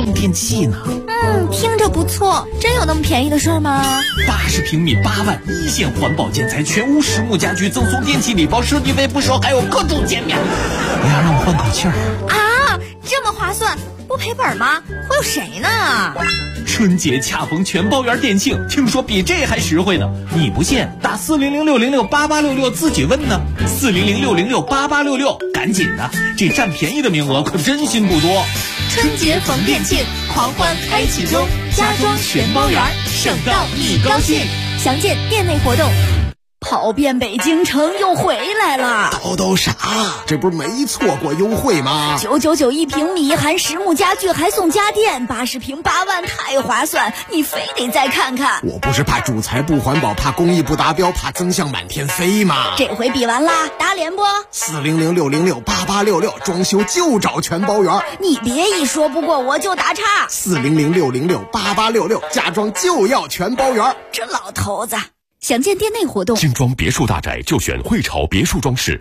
送电器呢。 听着不错，真有那么便宜的事吗 ？80平米8万，一线环保建材，全屋实木家居，赠送电器礼包，设计费不收，还有各种减免。哎呀，让我换口气儿啊！这么划算，不赔本吗？会有谁呢？ 春节恰逢全包圆店庆，听说比这还实惠呢。你不信，打400-606-8866自己问呢。400-606-8866，赶紧的，这占便宜的名额可真心不多。 春节逢店庆，狂欢开启中，家装全包圆，省到你高兴。详见店内活动。跑遍北京城又回来了， 叨啥？这不是没错过优惠吗 ？999一平米，含实木家具还送家电，80平8万，太划算！你非得再看看。 我不是怕主材不环保，怕工艺不达标，怕增项满天飞吗？ 这回比完啦，打脸不 ？400-606-8866，装修就找全包圆。 你别一说不过我就打岔。 400-606-8866，家装就要全包圆。 这老头子。详见店内活动。 精装别墅大宅就选汇潮别墅装饰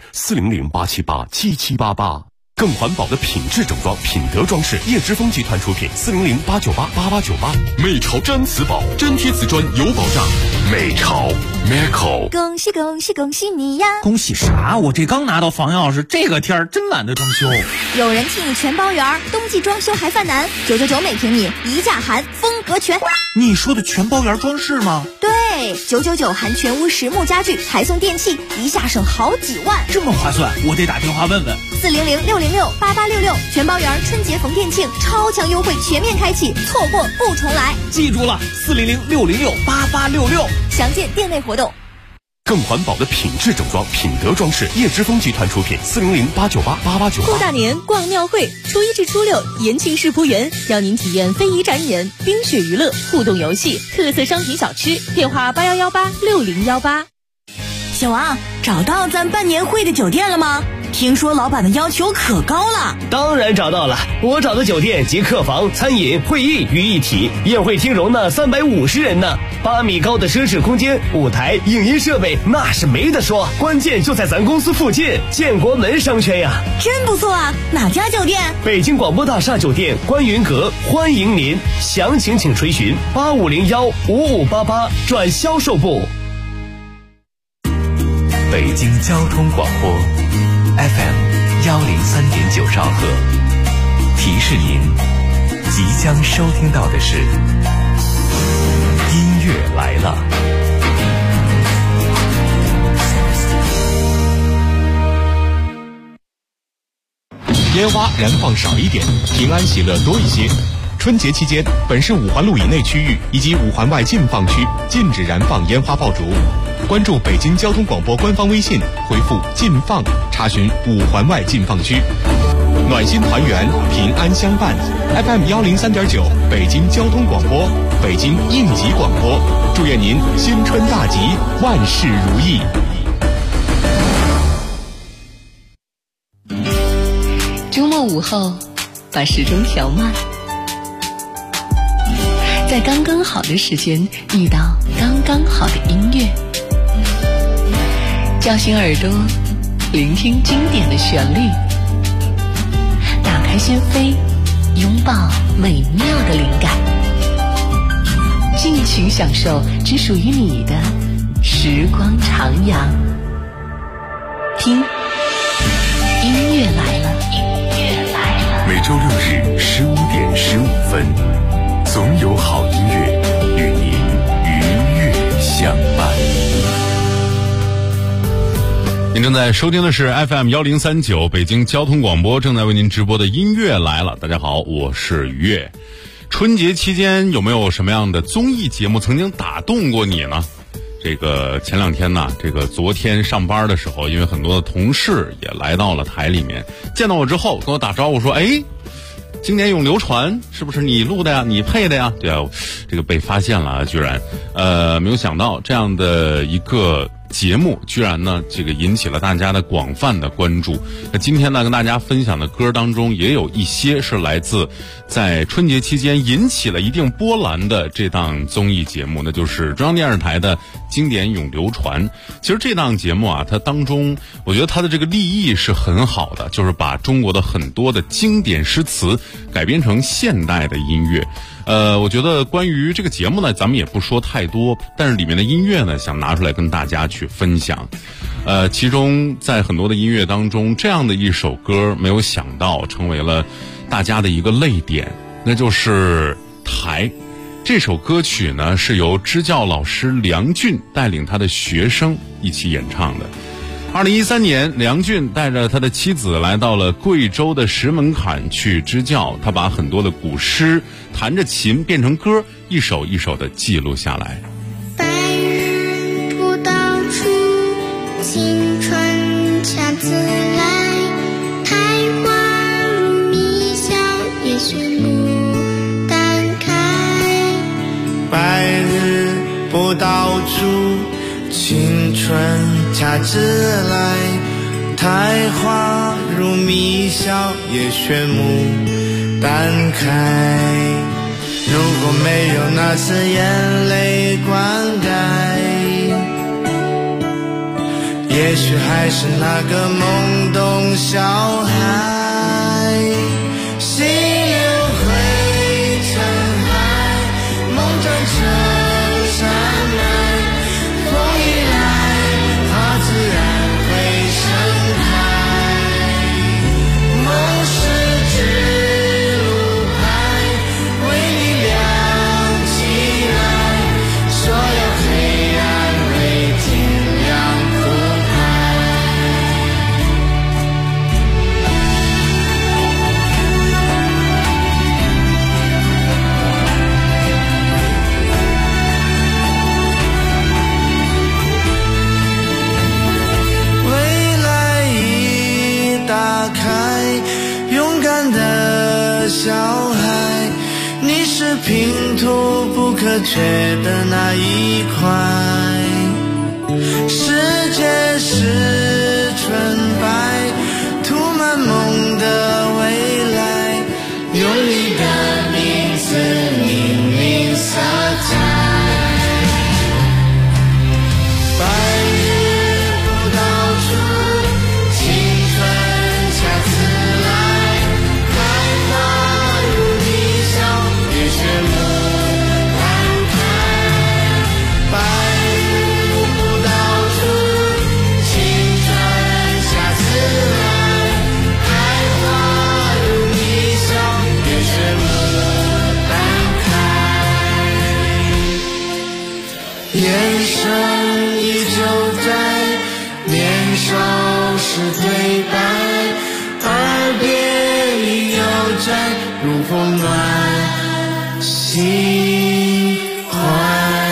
，400-878-7788。更环保的品质整装，品德装饰，叶之峰集团出品，400-898-8898。美潮毡瓷宝，真贴瓷砖有保障。美潮 Merco。 恭喜恭喜恭喜你呀！ 恭喜啥？我这刚拿到房钥匙，这个天儿真懒得装修。 有人替你全包圆，冬季装修还犯难，999每平米，一价含，风格全。 你说的全包圆装饰吗？ 对，999含全屋实木家具，还送电器，一下省好几万。 这么划算，我得打电话问问。 400-606-8866，全包圆春节逢店庆，超强优惠全面开启，错过不重来。 记住了，400-606-8866。 详见店内活动。 更环保的品质整装，品德装饰，叶之峰集团出品，400-898-8898。 过大年逛庙会，初1至初6，延庆世仆园邀您体验非遗展演、冰雪娱乐、互动游戏、特色商品小吃。电话8118-6018。 小王，找到咱办年会的酒店了吗？听说老板的要求可高了。 当然找到了，我找的酒店集客房、餐饮、会议于一体，宴会厅容纳350人呢，8米高的奢侈空间，舞台、影音设备那是没得说，关键就在咱公司附近，建国门商圈呀。 真不错啊，哪家酒店？ 北京广播大厦酒店观云阁，欢迎您，详情请垂询8501-5588转销售部。 北京交通广播 FM103.9兆赫，提示您即将收听到的是音乐来了。 烟花燃放少一点，平安喜乐多一些。春节期间，本市5环路以内区域以及5环外禁放区禁止燃放烟花爆竹。关注北京交通广播官方微信，回复“禁放”查询5环外禁放区。暖心团圆，平安相伴。FM103.9，北京交通广播，北京应急广播，祝愿您新春大吉，万事如意。 周末午后，把时钟调慢，在刚刚好的时间遇到刚刚好的音乐，叫醒耳朵，聆听经典的旋律，打开心扉，拥抱美妙的灵感，尽情享受只属于你的时光徜徉。听，音乐来了，音乐来了。 每周6日15点15分，总有好音乐与您愉悦相伴。 您正在收听的是 FM1039 北京交通广播，正在为您直播的音乐来了。大家好，我是于越。春节期间有没有什么样的综艺节目曾经打动过你呢？这个前2天呢，昨天上班的时候，因为很多的同事也来到了台里面，见到我之后跟我打招呼说，经典咏流传是不是你录的呀？你配的呀？对啊，这个被发现了，居然没有想到这样的一个节目居然呢这个引起了大家的广泛的关注。那今天呢跟大家分享的歌当中也有一些是来自在春节期间引起了一定波澜的这档综艺节目，那就是中央电视台的经典永流传。其实这档节目啊，它当中我觉得它的这个立意是很好的，就是把中国的很多的经典诗词改编成现代的音乐。我觉得关于这个节目呢，咱们也不说太多，但是里面的音乐呢，想拿出来跟大家去分享。其中在很多的音乐当中，这样的一首歌，没有想到成为了大家的一个泪点，那就是《台》。这首歌曲呢，是由支教老师梁俊带领他的学生一起演唱的。2013年，梁俊带着他的妻子来到了贵州的石门坎去支教，他把很多的古诗弹着琴变成歌，一首一首的记录下来。 白日不到处，青春恰自来，苔花如迷香，也许牡丹开。 白日不到处，青春恰自来，苔花如迷香，也学牡丹开。如果没有那次眼泪灌溉，也许还是那个懵懂小孩。心流灰尘海，梦转成山脉，风一来，它自然会盛开。梦是指路牌，为你亮起来，所有黑暗为天亮铺排。未来已打开，勇敢的小孩，你是拼图不可缺的那一块。世界是纯白，涂满梦的未来，用你的名字命名色彩。白日不到处，青春恰自来，苔花如迷香，也学牡丹开。白日不到处，青春恰自来，苔花如迷香，也学牡丹开。眼神依旧在，年少时对白，耳边已犹在，如风暖心怀。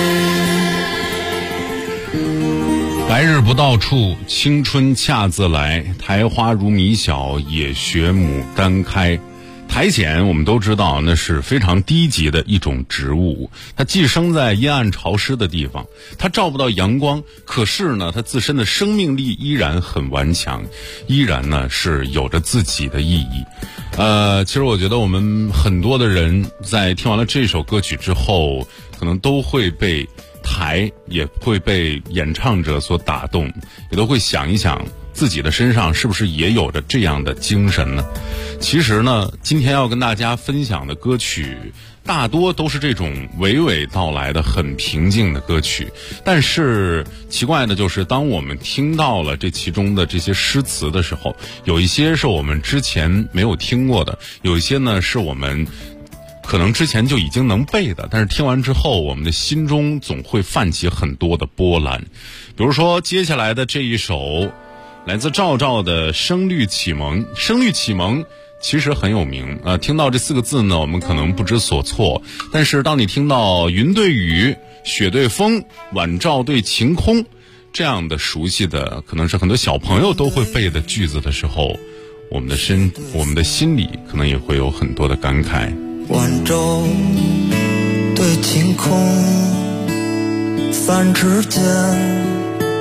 白日不到处，青春恰自来，苔花如米小，也学牡丹开。苔藓我们都知道，那是非常低级的一种植物，它寄生在阴暗潮湿的地方，它照不到阳光，可是呢，它自身的生命力依然很顽强，依然呢是有着自己的意义。其实我觉得我们很多的人在听完了这首歌曲之后，可能都会被台，也会被演唱者所打动，也都会想一想自己的身上是不是也有着这样的精神呢？其实呢，今天要跟大家分享的歌曲大多都是这种娓娓道来的很平静的歌曲，但是奇怪的就是当我们听到了这其中的这些诗词的时候，有一些是我们之前没有听过的，有一些呢是我们可能之前就已经能背的，但是听完之后我们的心中总会泛起很多的波澜。比如说接下来的这一首来自赵照的《声律启蒙》。声律启蒙其实很有名听到这4个字呢，我们可能不知所措，但是当你听到云对雨、雪对风、晚照对晴空这样的熟悉的，可能是很多小朋友都会背的句子的时候，我们的心里可能也会有很多的感慨。 晚照对晴空，泛指间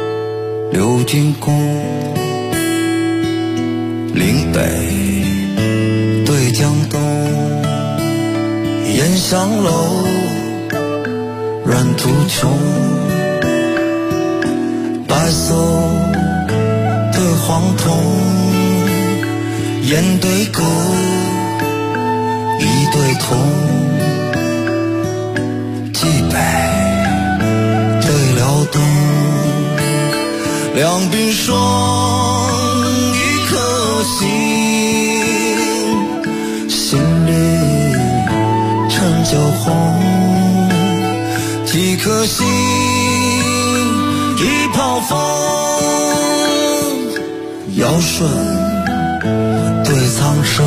六军宫，岭北对江东，烟香楼，软途穷，白叟对黄铜，烟对歌，一对铜，冀北对辽东，两鬓霜，一颗心，心里陈酒红，几颗心，一泡风，尧舜对苍生。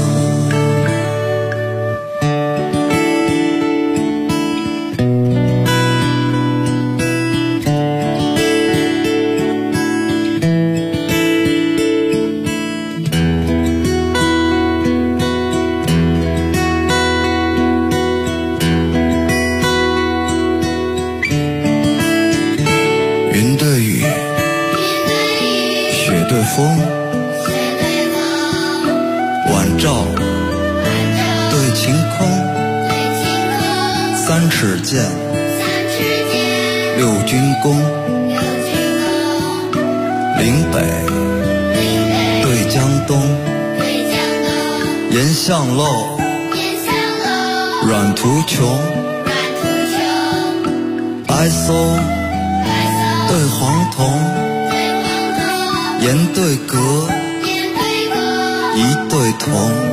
风，晚照对晴空，三尺剑，六军弓，岭北对江东，烟香漏，软途穷，白叟对黄铜，烟对歌，一对铜，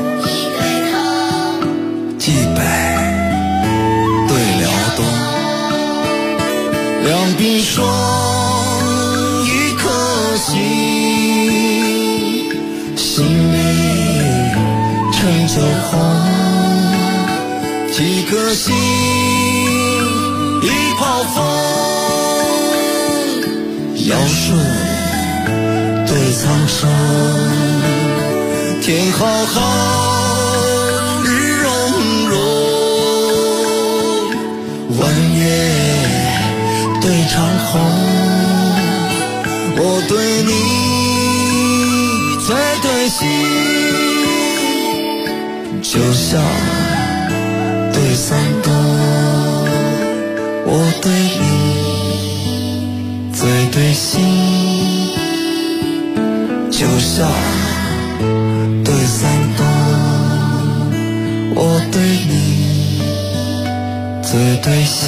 冀北对辽东，两鬓霜，一颗心，心里陈酒红，几颗心，一泡风，尧舜对苍生，天浩浩，日融融，弯月对长虹，我对你最对心，就像对三冬，我对你最对心，就像对三冬，我对你最对心，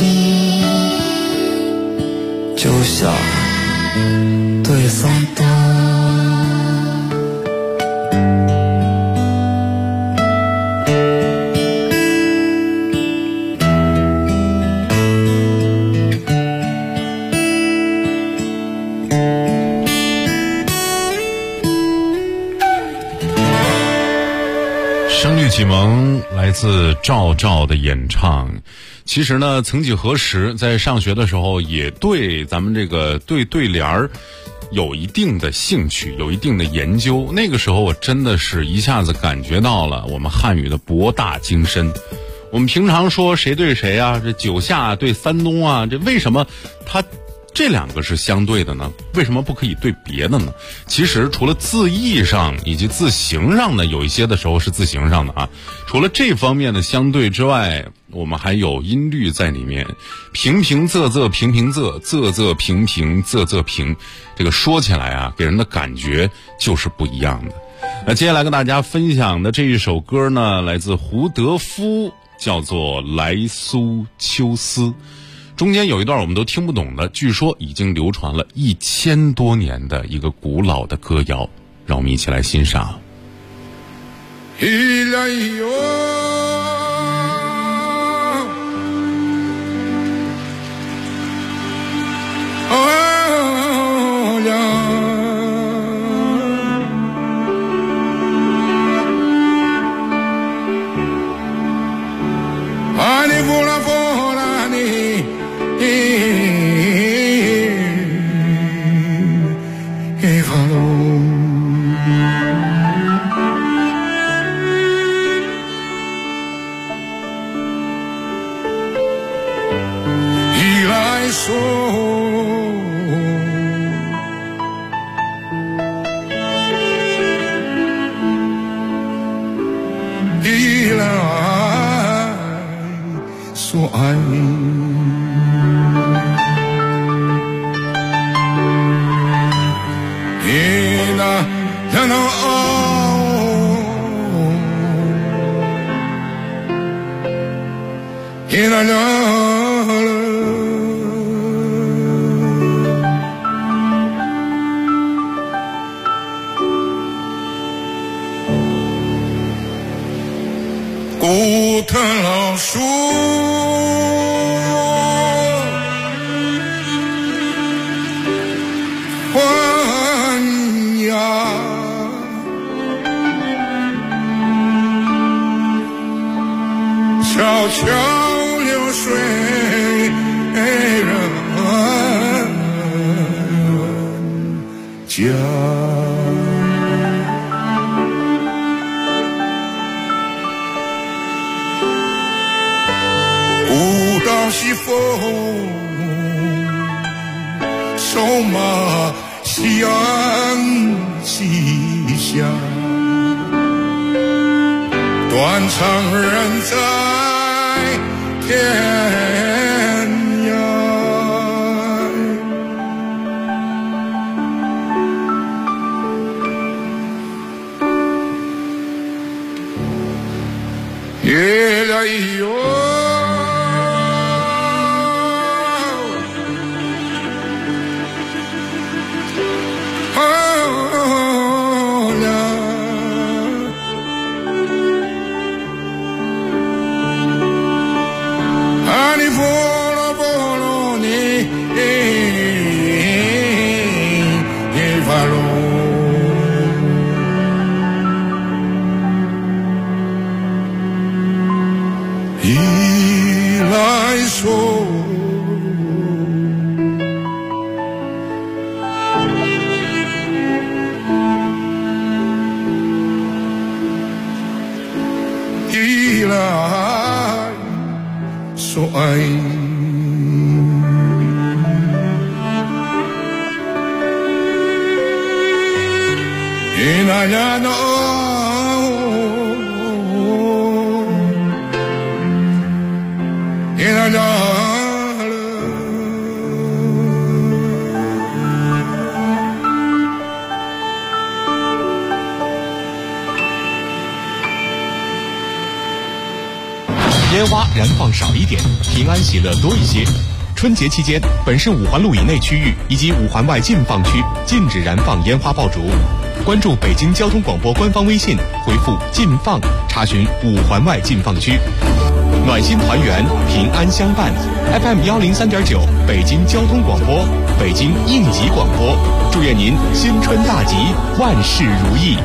就像对三冬。 启蒙来自赵照的演唱。其实呢，曾几何时，在上学的时候也对咱们这个对对联儿有一定的兴趣，有一定的研究。那个时候我真的是一下子感觉到了我们汉语的博大精深。我们平常说谁对谁啊，这九夏对三冬啊，这为什么它这两个是相对的呢？为什么不可以对别的呢？其实除了字义上以及字形上的，有一些的时候是字形上的啊。除了这方面的相对之外，我们还有音律在里面，平平仄仄平平仄，仄仄平平仄仄平，这个说起来啊，给人的感觉就是不一样的。那接下来跟大家分享的这一首歌呢，来自胡德夫，叫做《来苏秋思》。中间有一段我们都听不懂的，据说已经流传了1000多年的一个古老的歌谣，让我们一起来欣赏。 所爱。古藤老树昏鸦，悄悄流水人家。西风手马相西下，断肠人在天涯。夜来哟烟花燃放少一点，平安喜乐多一些。春节期间，本市5环路以内区域以及5环外禁放区禁止燃放烟花爆竹。关注北京交通广播官方微信，回复“禁放”查询5环外禁放区。暖心团圆，平安相伴。FM 103.9，北京交通广播，北京应急广播，祝愿您新春大吉，万事如意。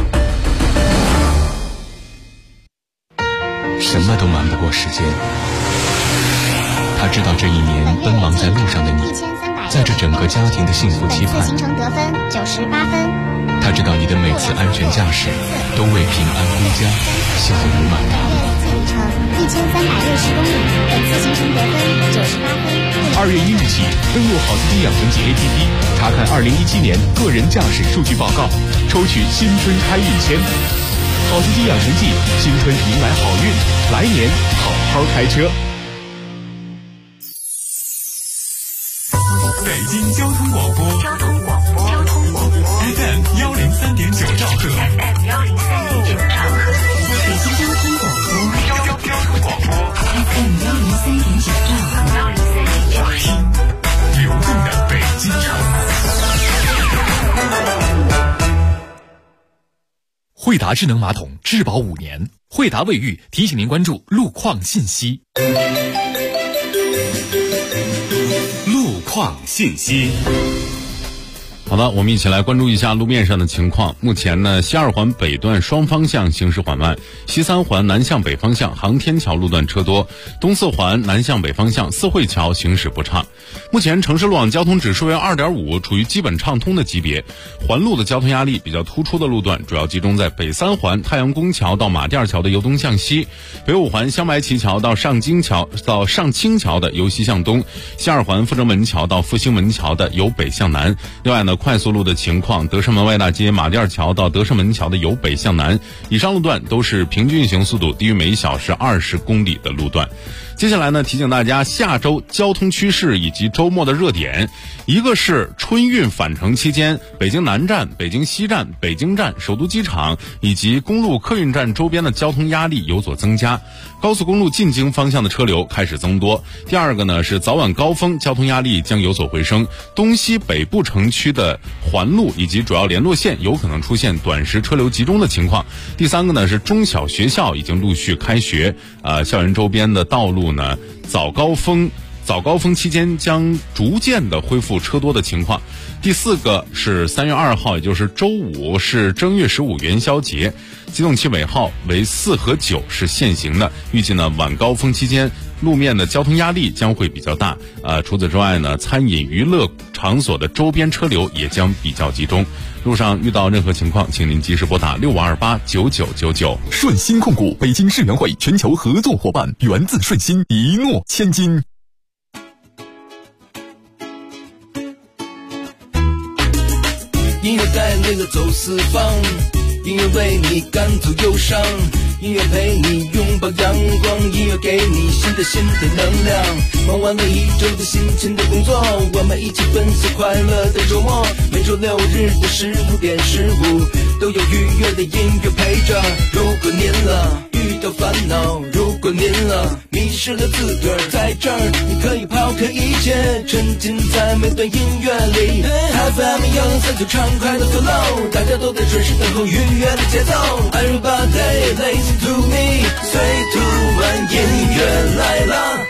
什么都瞒不过时间，他知道这一年奔忙在路上的你，在这整个家庭的幸福期盼。 行程得分98分。 他知道你的每次安全驾驶都为平安归家笑如满堂。 行程1360公里，本次行程得分98分。 2月1日起，登录好司机养成记 APP， 查看2017年个人驾驶数据报告，抽取新春开运签。好司机养成记，新春迎来好运，来年好好开车。 北京交通广播FM 103.9兆赫， FM 103.9兆赫，北京交通广播 FM 103.9兆赫，听流动的北京城。 惠达智能马桶质保5年，惠达卫浴提醒您关注路况信息。路况信息。 好的，我们一起来关注一下路面上的情况。目前呢，西2环北段双方向行驶缓慢，西3环南向北方向航天桥路段车多，东4环南向北方向四惠桥行驶不畅。目前城市路网交通指数为 2.5， 处于基本畅通的级别。环路的交通压力比较突出的路段主要集中在北3环太阳宫桥到马甸桥的由东向西，北5环香白旗桥到上清桥的由西向东，西2环阜成门桥到复兴门桥的由北向南。另外呢， 快速路的情况，德胜门外大街马甸桥到德胜门桥的由北向南，以上路段都是平均运行速度低于每小时20公里的路段。接下来呢，提醒大家下周交通趋势以及周末的热点。一个是春运返程期间，北京南站、北京西站、北京站、首都机场以及公路客运站周边的交通压力有所增加，高速公路进京方向的车流开始增多。第二个呢是早晚高峰交通压力将有所回升，东西北部城区的环路以及主要联络线有可能出现短时车流集中的情况。第三个呢是中小学校已经陆续开学，校园周边的道路呢早高峰期间将逐渐的恢复车多的情况。第四个是3月2号，也就是周五，是正月15元宵节，机动期尾号为4和9是限行的。预计呢晚高峰期间路面的交通压力将会比较大。除此之外呢，餐饮娱乐场所的周边车流也将比较集中。路上遇到任何情况，请您及时拨打65289999。 顺鑫控股北京世园会全球合作伙伴，源自顺鑫，一诺千金。 音乐带领了走四方，音乐为你赶走忧伤，音乐陪你拥抱阳光，音乐给你新的能量。忙完了一周的辛勤的工作，我们一起分享快乐的周末。每周6日的15点15，都有愉悦的音乐陪着。如果您遇到烦恼，如果您迷失了自个儿，在这儿你可以抛开一切，沉浸在每段音乐里。FM 103就畅快的 flow， 大家都在准时等候愉悦的节奏。Everybody listen to me， 最突然音乐来了。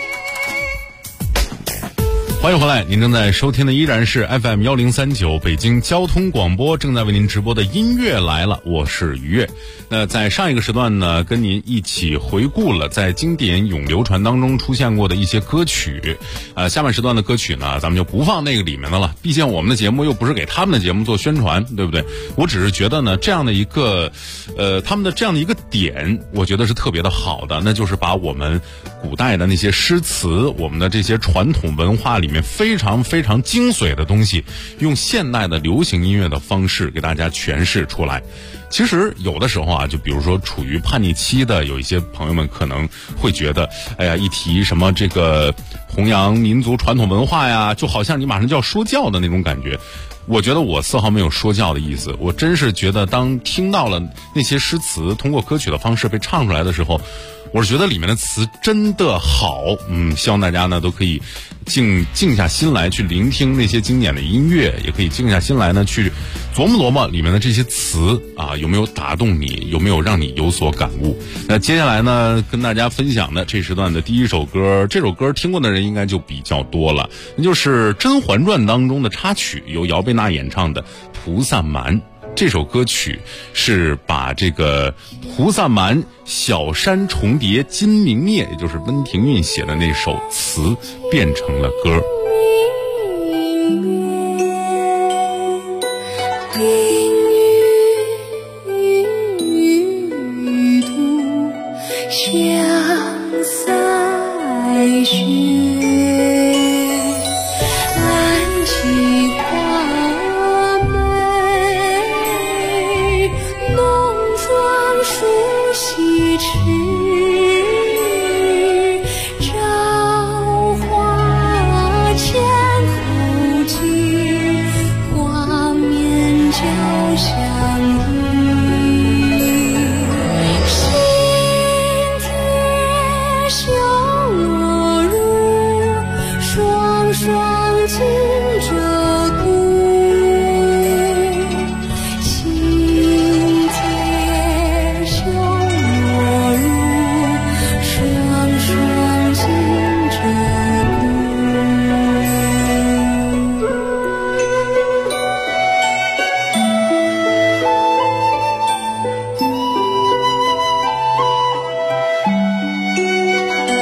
欢迎回来，您正在收听的依然是 FM 1039北京交通广播，正在为您直播的音乐来了，我是于悦。那在上一个时段呢，跟您一起回顾了在经典永流传当中出现过的一些歌曲。下半时段的歌曲呢，咱们就不放那个里面的了，毕竟我们的节目又不是给他们的节目做宣传，对不对？我只是觉得呢，这样的一个他们的这样的一个点，我觉得是特别的好的，那就是把我们古代的那些诗词，我们的这些传统文化里面非常非常精髓的东西，用现代的流行音乐的方式给大家诠释出来。其实有的时候啊，就比如说处于叛逆期的有一些朋友们可能会觉得，哎呀，一提什么这个弘扬民族传统文化呀，就好像你马上就要说教的那种感觉。我觉得我丝毫没有说教的意思，我真是觉得当听到了那些诗词通过歌曲的方式被唱出来的时候，我是觉得里面的词真的好。希望大家呢都可以静下心来去聆听那些经典的音乐，也可以静下心来呢去琢磨里面的这些词啊，有没有打动你，有没有让你有所感悟。那接下来呢跟大家分享的这时段的第一首歌，这首歌听过的人应该就比较多了，那就是《甄嬛传》当中的插曲，由姚贝娜演唱的《菩萨蛮》。这首歌曲是把这个菩萨蛮小山重叠金明灭，也就是温庭筠写的那首词变成了歌。 香塞雪，兰际花美，浓妆梳洗迟，朝花千口尽，画面交相依。修罗襦，双双紧着骨，心贴修罗襦，双双紧着骨。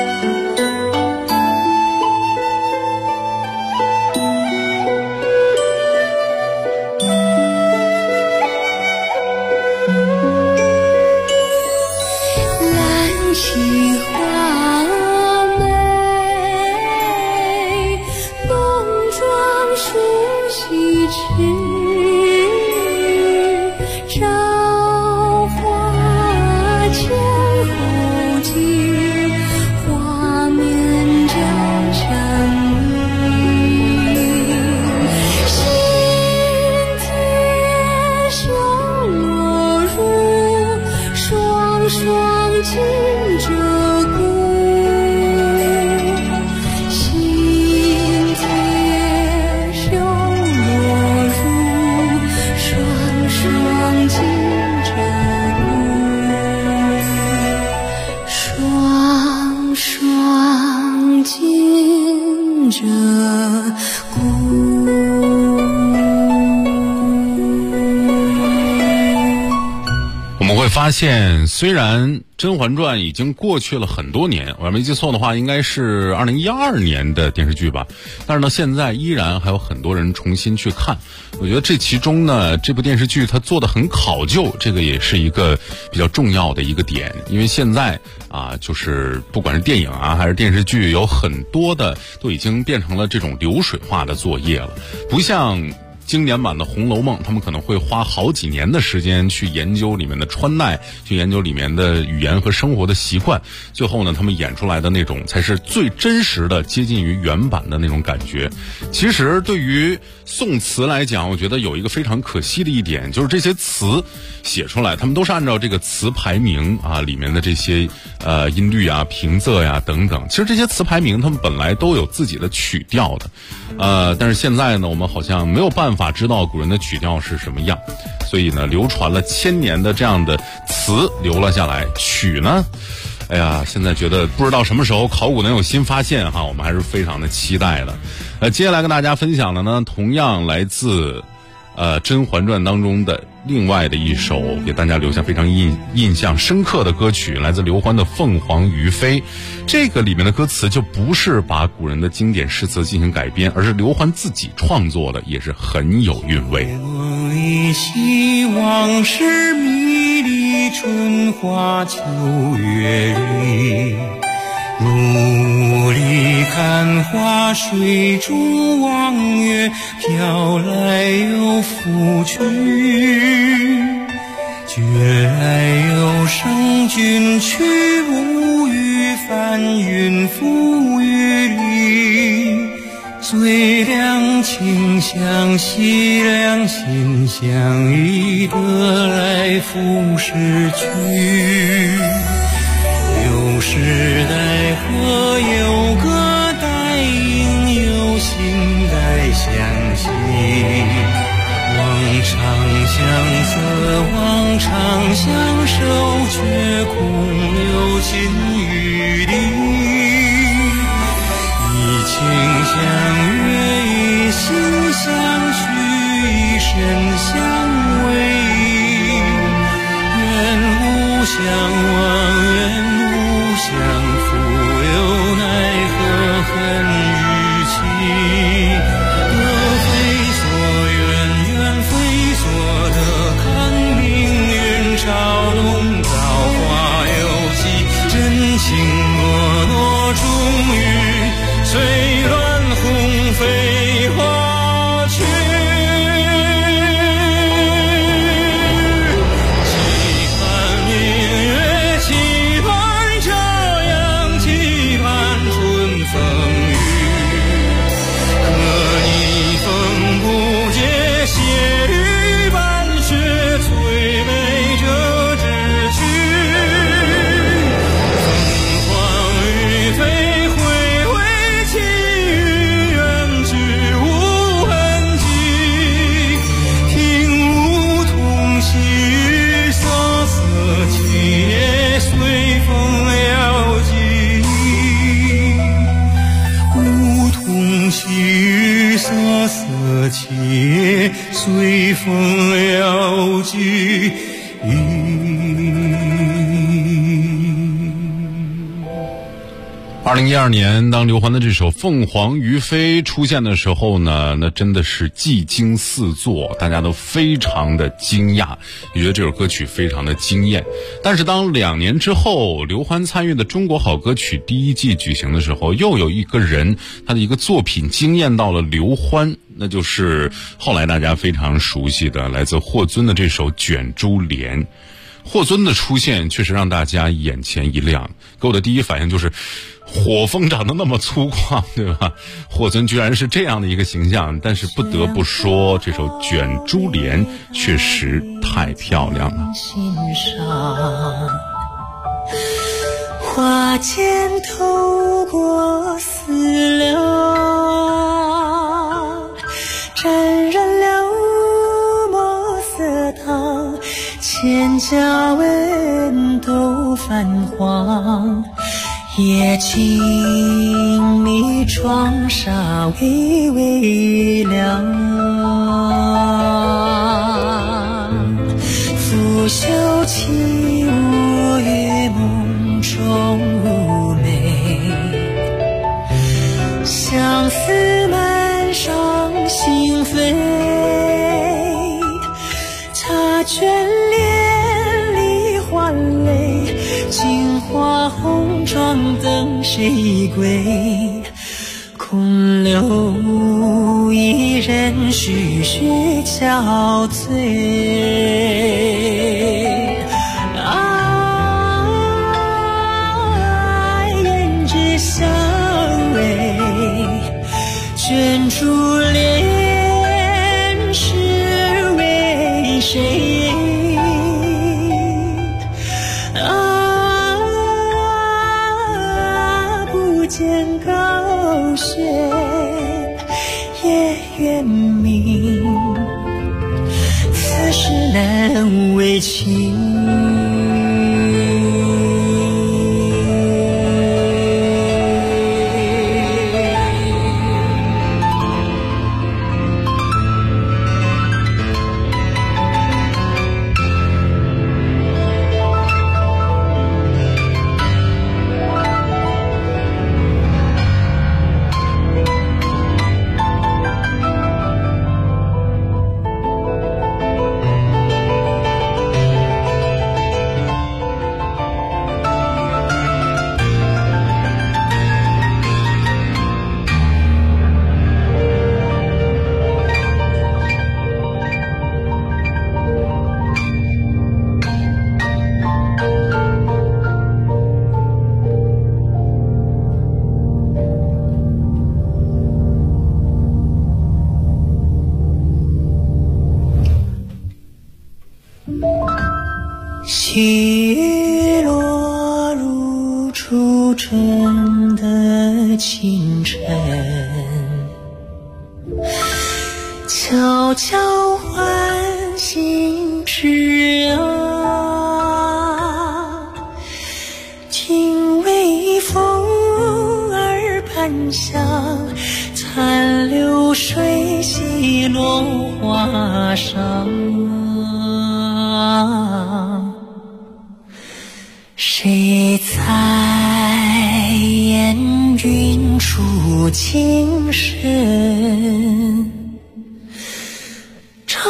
望着我们会发现，虽然《甄嬛传》已经过去了很多年，我要没记错的话，应该是2012年的电视剧吧，但是呢，现在依然还有很多人重新去看。我觉得这其中呢，这部电视剧它做得很考究，这个也是一个比较重要的一个点。因为现在就是不管是电影还是电视剧，有很多的都已经变成了这种流水化的作业了，不像经典版的《红楼梦》，他们可能会花好几年的时间去研究里面的穿戴，去研究里面的语言和生活的习惯，最后呢，他们演出来的那种才是最真实的，接近于原版的那种感觉。其实对于宋词来讲，我觉得有一个非常可惜的一点，就是这些词写出来，他们都是按照这个词牌名里面的这些音律平仄等等，其实这些词牌名他们本来都有自己的曲调的，但是现在呢，我们好像没有办法知道古人的曲调是什么样，所以呢，流传了千年的这样的词留了下来，曲呢，哎呀，现在觉得不知道什么时候考古能有新发现我们还是非常的期待的。接下来跟大家分享的呢，同样来自《甄嬛传》当中的另外的一首给大家留下非常印象深刻的歌曲，来自刘欢的《凤凰于飞》。这个里面的歌词就不是把古人的经典诗词进行改编，而是刘欢自己创作的，也是很有韵味。 依稀往事迷离，春花秋月里，雾里看花，水中望月，飘来又浮去，觉来又生君去，无语翻云覆雨里，最凉情相惜，两心相依，得来复失去。有时代河，有歌待应，有心待相惜。望长相择，望长相守，却空留心余地。一情相悦，一心相许，一身相偎。愿无相忘，愿相负，又奈何恨与情。得非所愿，愿非所得，看命运嘲弄，造化游戏，真情诺诺，终于随乱红飞花去。且随风摇去。 2012年，当刘欢的这首《凤凰于飞》出现的时候呢，那真的是技惊四座，大家都非常的惊讶，也觉得这首歌曲非常的惊艳。但是当2年之后，刘欢参与的中国好歌曲第1季举行的时候，又有一个人他的一个作品惊艳到了刘欢，那就是后来大家非常熟悉的来自霍尊的这首《卷珠帘》。霍尊的出现确实让大家眼前一亮，给我的第一反应就是火风长得那么粗犷，对吧？霍尊居然是这样的一个形象，但是不得不说这首《卷珠帘》确实太漂亮了。 欣赏花间透过丝流，沾染了墨色烫，千家文都泛黄， 夜静谧，窗纱微微亮，拂袖起舞于梦中妩媚，相思满上心扉，擦眷恋梨花泪，镜花红妆等谁归？空留一人徐徐憔悴。胭脂香味，卷珠帘是为谁？不见高轩夜月明，此事难为情。起落如初春的清晨，悄悄唤醒枝啊，听微风耳畔响，残流水洗落花上。谁在烟云处情深长？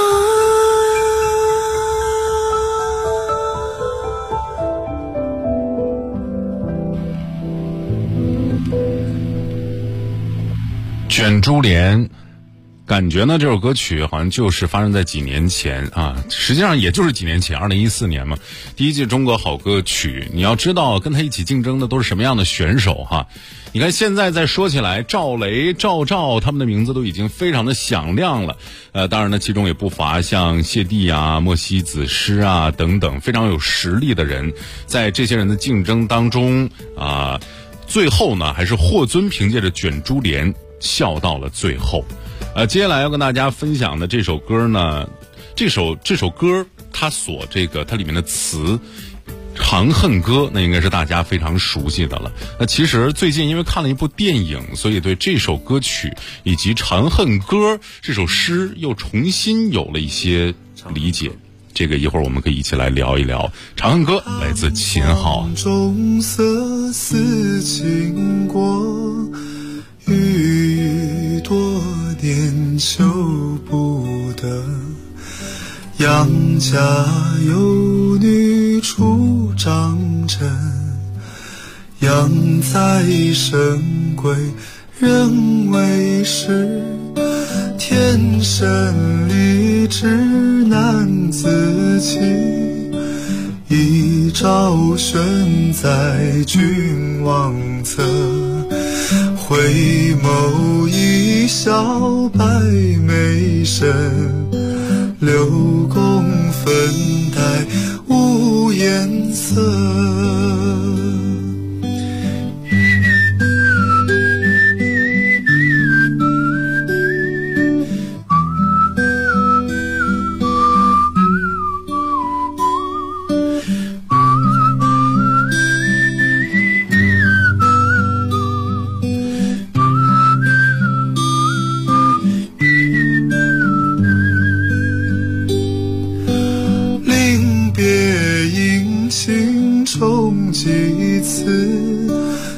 卷珠帘，感觉呢这首歌曲好像就是发生在几年前啊，实际上也就是几年前，2014年嘛，第一届中国好歌曲。你要知道跟他一起竞争的都是什么样的选手哈。你看现在再说起来，赵雷、赵他们的名字都已经非常的响亮了。当然呢，其中也不乏像谢帝啊、莫西子诗啊等等非常有实力的人，在这些人的竞争当中啊，最后呢还是霍尊凭借着卷珠帘笑到了最后。接下来要跟大家分享的这首歌呢，这首歌它里面的词《长恨歌》，那应该是大家非常熟悉的了。那其实最近因为看了一部电影，所以对这首歌曲以及《长恨歌》这首诗又重新有了一些理解。这个一会儿我们可以一起来聊一聊。《长恨歌》来自秦昊。 中色似倾国，欲多年求不得，杨家有女初长成，养在深闺人为师，天生丽质难自弃，一朝选在君王侧，回眸一笑百媚生，六宫粉黛无颜色。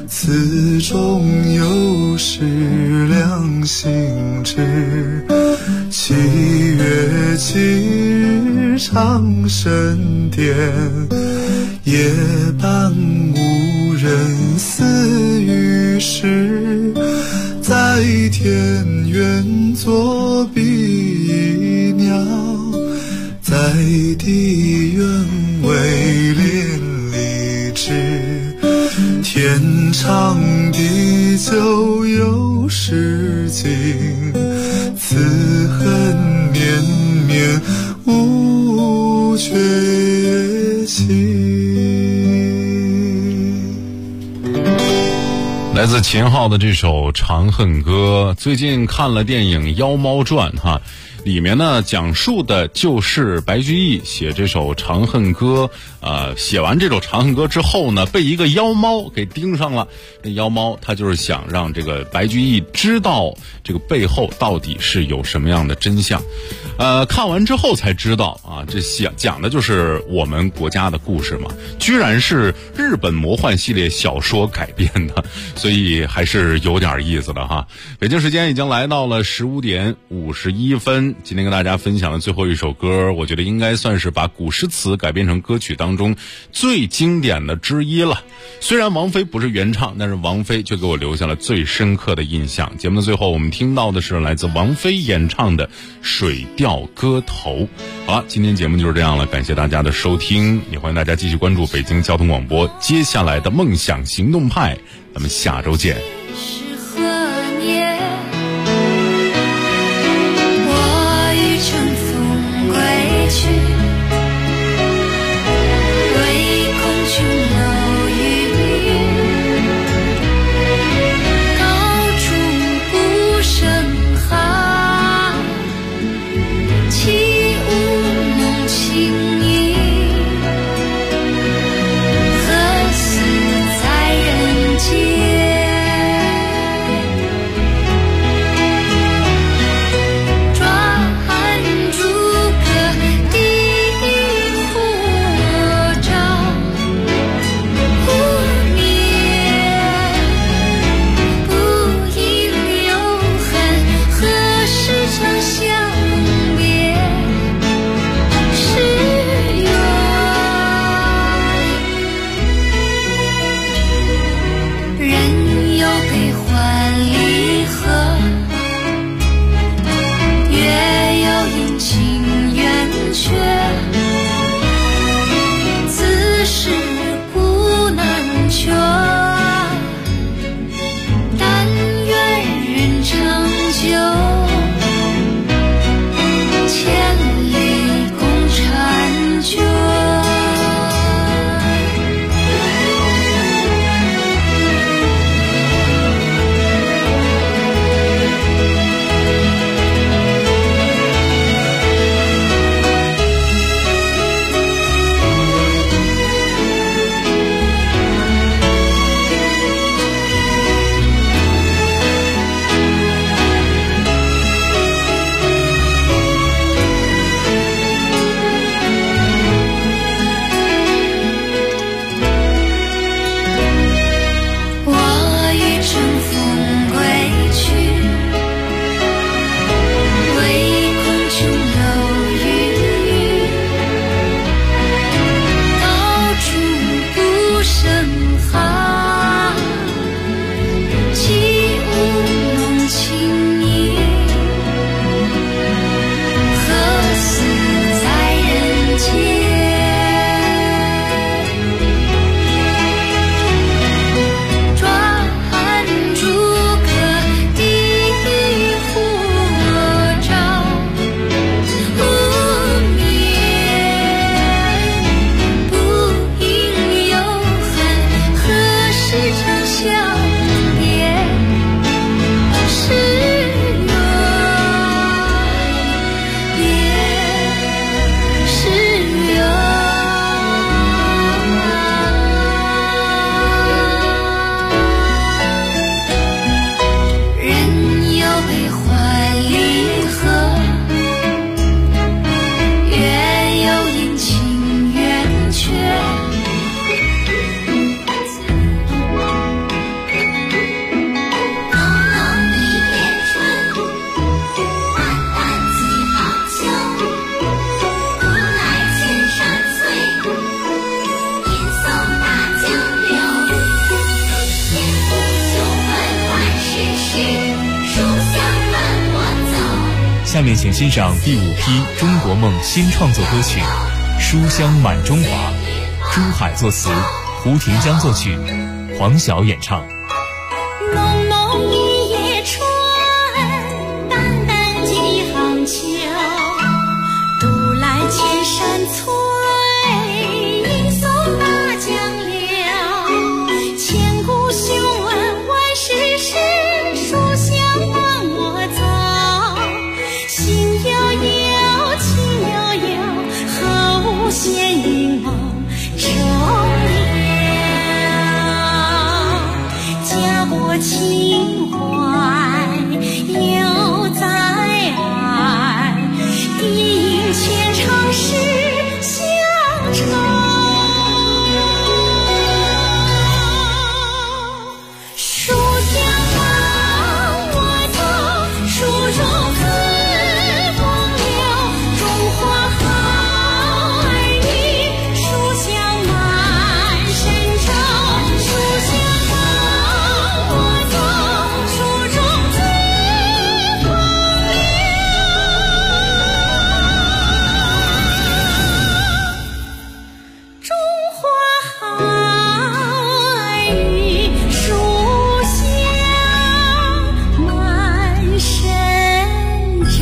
词中有诗两心知，七月七日长生殿，夜半无人私语时，在田园作比鸟，在地愿为连理枝，天长地久有时尽，此恨绵绵无绝期。 来自秦昊的这首《长恨歌》，最近看了电影《妖猫传》哈，里面呢讲述的就是白居易写这首《长恨歌》，写完这首《长恨歌》之后呢，被一个妖猫给盯上了。那妖猫他就是想让这个白居易知道这个背后到底是有什么样的真相。看完之后才知道啊，这讲的就是我们国家的故事嘛，居然是日本魔幻系列小说改编的，所以还是有点意思的哈。北京时间已经来到了15点51分，今天跟大家分享的最后一首歌，我觉得应该算是把古诗词改编成歌曲当中最经典的之一了。虽然王菲不是原唱，但是王菲却给我留下了最深刻的印象。节目的最后，我们听到的是来自王菲演唱的《水调歌头》。好了，今天节目就是这样了，感谢大家的收听，也欢迎大家继续关注北京交通广播接下来的梦想行动派，咱们下周见。 下面请欣赏第5批中国梦新创作歌曲《书香满中华》，朱海作词，胡廷江作曲，黄晓演唱。 浓浓一夜春，淡淡几行秋，独来千山翠，一送大江流。千古雄恩万世事，书香伴我走。心悠悠，情悠悠，何无闲云梦中游。家国情怀犹在耳，地影前常时乡愁。书香伴我走，书中自风流。中华好儿女，书香满神州。书香伴我走，书中自风流。中华好儿女，书香满神州。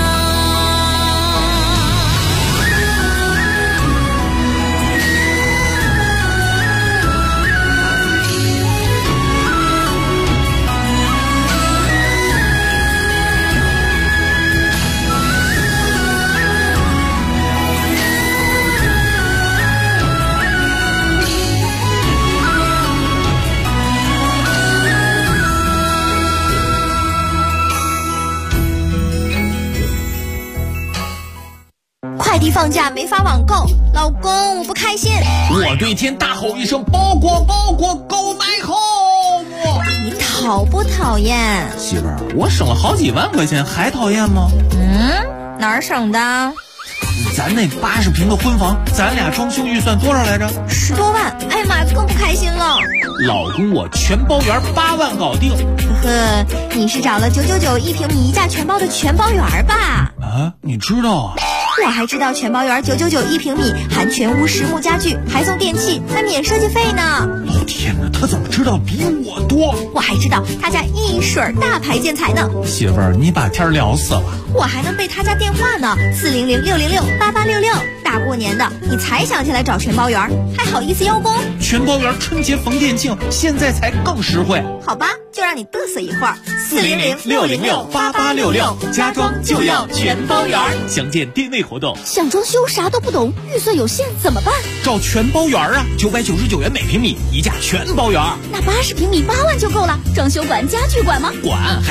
快递放假没法网购，老公我不开心。 我对天大吼一声：包裹包裹，Go my home！ 你讨不讨厌？ 媳妇儿，我省了好几万块钱，还讨厌吗？ 哪儿省的咱那80平的婚房，咱俩装修预算多少来着 ？10多万。哎呀妈呀，更不开心了。 老公，我全包圆8万搞定。 呵呵，你是找了999一平米一价全包的全包圆吧？ 啊，你知道啊？ 我还知道全包圆999一平米，含全屋实木家具，还送电器，还免设计费呢。 哦天哪，他怎么知道比我多？ 我还知道他家一水大牌建材呢。 媳妇儿，你把天聊死了。 我还能背他家电话呢，400-606-8866。大过年的，你才想起来找全包圆，还好意思邀功？ 全包圆春节逢店庆，现在才更实惠。 好吧，就让你嘚瑟一会儿。 400-606-8866，家装就要全包圆。详见店内活动。 想装修啥都不懂，预算有限怎么办？ 找全包圆啊，999元每平米，一价全包圆。 那80平米8万就够了，装修管家具管吗？ 管。